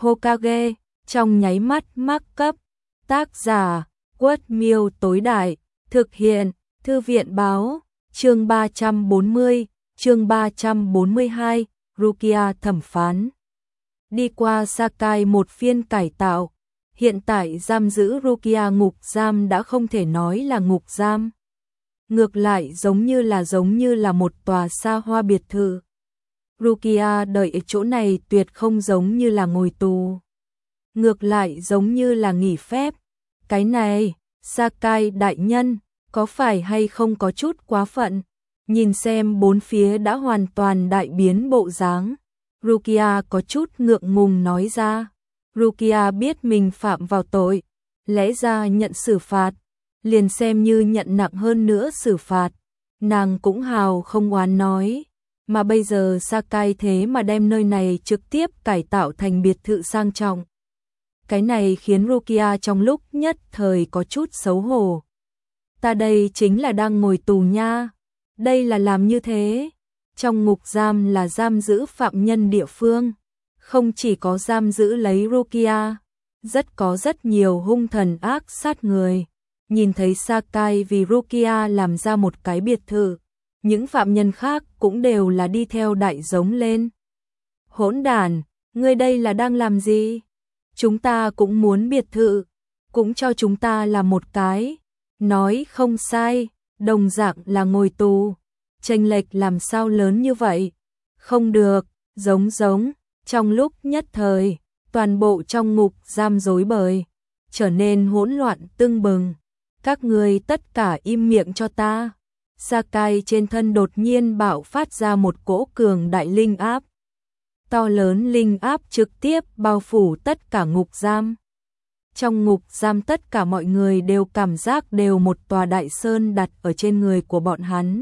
Hokage, trong nháy mắt mắc cấp. Tác giả, Quất Miêu tối đại, thực hiện, Thư viện báo, chương 340, chương 342, Rukia thẩm phán. Đi qua Sakai một phiên cải tạo, hiện tại giam giữ Rukia ngục giam đã không thể nói là ngục giam. Ngược lại giống như là một tòa xa hoa biệt thự. Rukia đợi ở chỗ này tuyệt không giống như là ngồi tù. Ngược lại giống như là nghỉ phép. Cái này, Sakai đại nhân, có phải hay không có chút quá phận? Nhìn xem bốn phía đã hoàn toàn đại biến bộ dáng. Rukia có chút ngượng ngùng nói ra. Rukia biết mình phạm vào tội, lẽ ra nhận xử phạt, liền xem như nhận nặng hơn nữa xử phạt. Nàng cũng hào không oán nói. Mà bây giờ Sakai thế mà đem nơi này trực tiếp cải tạo thành biệt thự sang trọng. Cái này khiến Rukia trong lúc nhất thời có chút xấu hổ. Ta đây chính là đang ngồi tù nha. Đây là làm như thế. Trong ngục giam là giam giữ phạm nhân địa phương. Không chỉ có giam giữ lấy Rukia, có rất nhiều hung thần ác sát người. Nhìn thấy Sakai vì Rukia làm ra một cái biệt thự, những phạm nhân khác cũng đều là đi theo đại giống lên. Hỗn đản, ngươi đây là đang làm gì? Chúng ta cũng muốn biệt thự, cũng cho chúng ta là một cái. Nói không sai, đồng dạng là ngồi tù. Chênh lệch làm sao lớn như vậy? Không được, giống. Trong lúc nhất thời, toàn bộ trong ngục giam rối bời, trở nên hỗn loạn tưng bừng. Các ngươi tất cả im miệng cho ta. Sakai trên thân đột nhiên bạo phát ra một cỗ cường đại linh áp. To lớn linh áp trực tiếp bao phủ tất cả ngục giam. Trong ngục giam tất cả mọi người đều cảm giác đều một tòa đại sơn đặt ở trên người của bọn hắn.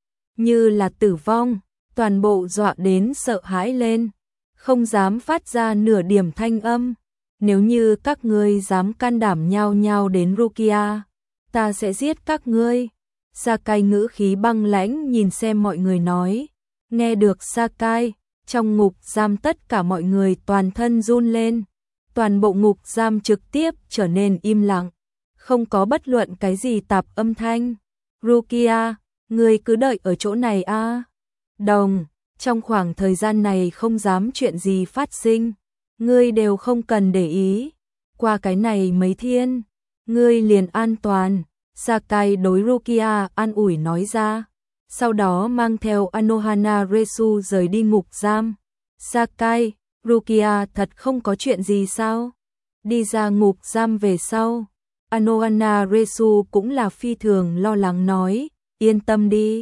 Như là tử vong, toàn bộ dọa đến sợ hãi lên, không dám phát ra nửa điểm thanh âm. Nếu như các ngươi dám can đảm nhao nhao đến Rukia, ta sẽ giết các ngươi. Sakai ngữ khí băng lãnh nhìn xem mọi người nói. Nghe được Sakai, trong ngục giam tất cả mọi người toàn thân run lên. Toàn bộ ngục giam trực tiếp trở nên im lặng, không có bất luận cái gì tạp âm thanh. Rukia, ngươi cứ đợi ở chỗ này a. Đồng, trong khoảng thời gian này không dám chuyện gì phát sinh, ngươi đều không cần để ý. Qua cái này mấy thiên, ngươi liền an toàn. Sakai đối Rukia an ủi nói ra, sau đó mang theo Anohana Resu rời đi ngục giam. Sakai, Rukia thật không có chuyện gì sao? Đi ra ngục giam về sau, Anohana Resu cũng là phi thường lo lắng nói, yên tâm đi.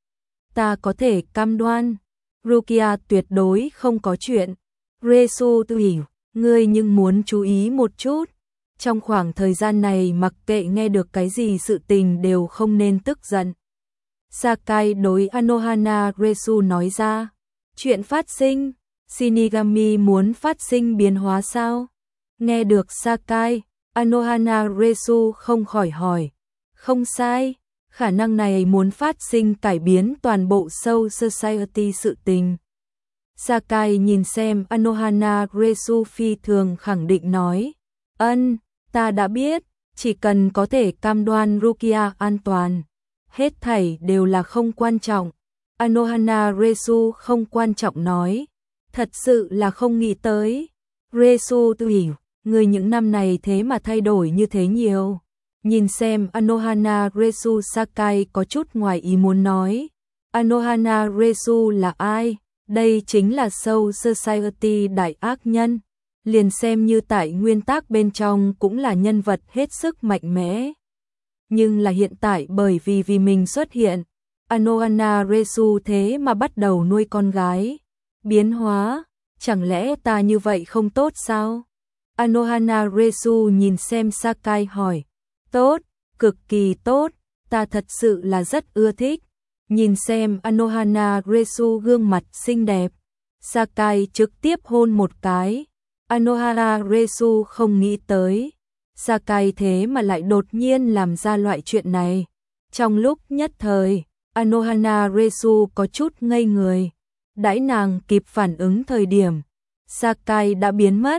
Ta có thể cam đoan, Rukia tuyệt đối không có chuyện. Resu tự hiểu, ngươi nhưng muốn chú ý một chút. Trong khoảng thời gian này mặc kệ nghe được cái gì sự tình đều không nên tức giận. Sakai đối Anohana Resu nói ra, chuyện phát sinh, Shinigami muốn phát sinh biến hóa sao? Nghe được Sakai, Anohana Resu không khỏi hỏi. Không sai, khả năng này muốn phát sinh cải biến toàn bộ Soul Society sự tình. Sakai nhìn xem Anohana Resu phi thường khẳng định nói. Ta đã biết, chỉ cần có thể cam đoan Rukia an toàn, hết thảy đều là không quan trọng. Anohana Resu không quan trọng nói, thật sự là không nghĩ tới. Resu tự hiểu, người những năm này thế mà thay đổi như thế nhiều. Nhìn xem Anohana Resu, Sakai có chút ngoài ý muốn nói. Anohana Resu là ai? Đây chính là Soul Society đại ác nhân. Liền xem như tại nguyên tắc bên trong cũng là nhân vật hết sức mạnh mẽ. Nhưng là hiện tại bởi vì mình xuất hiện, Anohana Resu thế mà bắt đầu nuôi con gái. Biến hóa, chẳng lẽ ta như vậy không tốt sao? Anohana Resu nhìn xem Sakai hỏi. Tốt, cực kỳ tốt, ta thật sự là rất ưa thích. Nhìn xem Anohana Resu gương mặt xinh đẹp, Sakai trực tiếp hôn một cái. Anohana Resu không nghĩ tới, Sakai thế mà lại đột nhiên làm ra loại chuyện này. Trong lúc nhất thời, Anohana Resu có chút ngây người. Đãi nàng kịp phản ứng thời điểm, Sakai đã biến mất.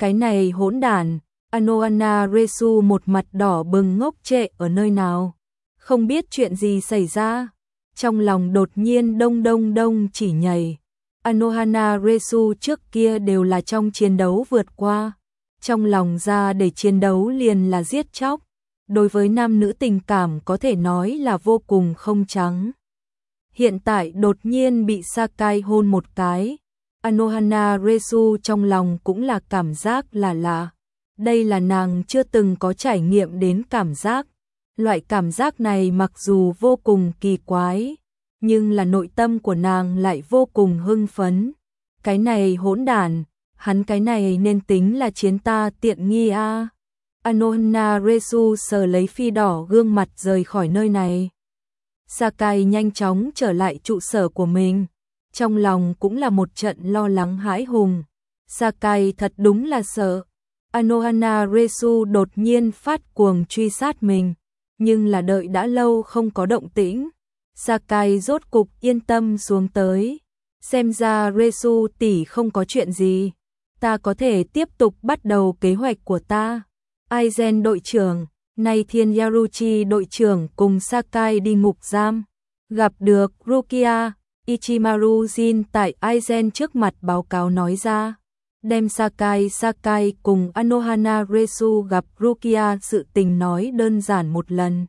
Cái này hỗn đản, Anohana Resu một mặt đỏ bừng ngốc trệ ở nơi nào. Không biết chuyện gì xảy ra. Trong lòng đột nhiên đông đông đông chỉ nhảy. Anohana Resu trước kia đều là trong chiến đấu vượt qua. Trong lòng ra để chiến đấu liền là giết chóc. Đối với nam nữ tình cảm có thể nói là vô cùng không trắng. Hiện tại đột nhiên bị Sakai hôn một cái. Anohana Resu trong lòng cũng là cảm giác là lạ. Đây là nàng chưa từng có trải nghiệm đến cảm giác. Loại cảm giác này mặc dù vô cùng kỳ quái, nhưng là nội tâm của nàng lại vô cùng hưng phấn. Cái này hỗn đản, hắn cái này nên tính là chiến ta tiện nghi a. Anohana Resu sờ lấy phi đỏ gương mặt rời khỏi nơi này. Sakai nhanh chóng trở lại trụ sở của mình. Trong lòng cũng là một trận lo lắng hãi hùng. Sakai thật đúng là sợ. Anohana Resu đột nhiên phát cuồng truy sát mình. Nhưng là đợi đã lâu không có động tĩnh. Sakai rốt cục yên tâm xuống tới. Xem ra Resu tỷ không có chuyện gì. Ta có thể tiếp tục bắt đầu kế hoạch của ta. Aizen đội trưởng, nay Thiên Yaruchi đội trưởng cùng Sakai đi ngục giam. Gặp được Rukia, Ichimaru Jin tại Aizen trước mặt báo cáo nói ra. Đem Sakai cùng Anohana Resu gặp Rukia sự tình nói đơn giản một lần.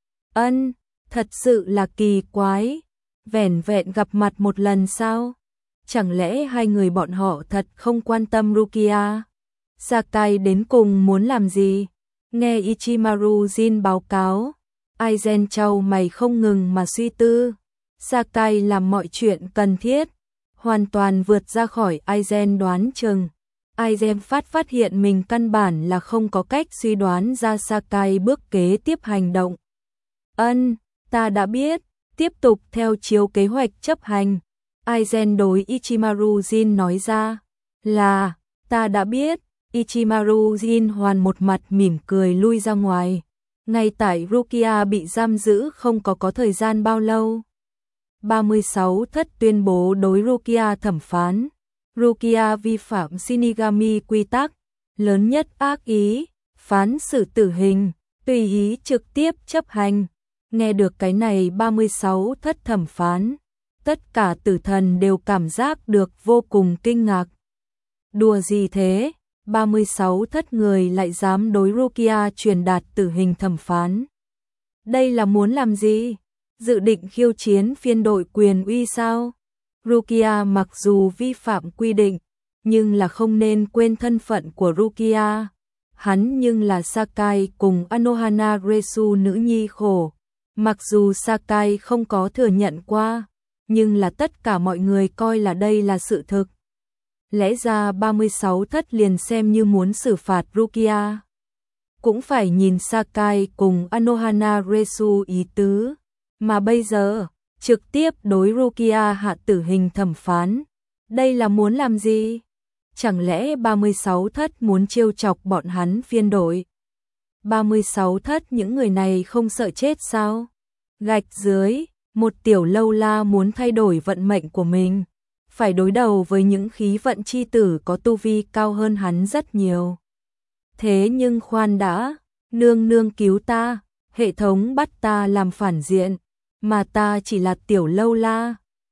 Thật sự là kỳ quái. Vẻn vẹn gặp mặt một lần sao? Chẳng lẽ hai người bọn họ thật không quan tâm Rukia? Sakai đến cùng muốn làm gì? Nghe Ichimaru Jin báo cáo, Aizen chau mày không ngừng mà suy tư. Sakai làm mọi chuyện cần thiết, hoàn toàn vượt ra khỏi Aizen đoán chừng. Aizen phát hiện mình căn bản là không có cách suy đoán ra Sakai bước kế tiếp hành động. Ta đã biết, tiếp tục theo chiếu kế hoạch chấp hành. Aizen đối Ichimaru Jin nói ra. Là, ta đã biết. Ichimaru Jin hoàn một mặt mỉm cười lui ra ngoài. Ngay tại Rukia bị giam giữ không có thời gian bao lâu. 36 thất tuyên bố đối Rukia thẩm phán. Rukia vi phạm Shinigami quy tắc, lớn nhất ác ý, phán xử tử hình, tùy ý trực tiếp chấp hành. Nghe được cái này 36 thất thẩm phán, tất cả tử thần đều cảm giác được vô cùng kinh ngạc. Đùa gì thế? 36 thất người lại dám đối Rukia truyền đạt tử hình thẩm phán. Đây là muốn làm gì? Dự định khiêu chiến phiên đội quyền uy sao? Rukia mặc dù vi phạm quy định, nhưng là không nên quên thân phận của Rukia. Hắn nhưng là Sakai cùng Anohana Resu nữ nhi khổ. Mặc dù Sakai không có thừa nhận qua, nhưng là tất cả mọi người coi là đây là sự thực. Lẽ ra 36 thất liền xem như muốn xử phạt Rukia. Cũng phải nhìn Sakai cùng Anohana Resu ý tứ. Mà bây giờ, trực tiếp đối Rukia hạ tử hình thẩm phán. Đây là muốn làm gì? Chẳng lẽ 36 thất muốn trêu chọc bọn hắn phiên đội? 36 thất những người này không sợ chết sao? Gạch dưới, một tiểu lâu la muốn thay đổi vận mệnh của mình. Phải đối đầu với những khí vận chi tử có tu vi cao hơn hắn rất nhiều. Thế nhưng khoan đã, nương nương cứu ta, hệ thống bắt ta làm phản diện, mà ta chỉ là tiểu lâu la,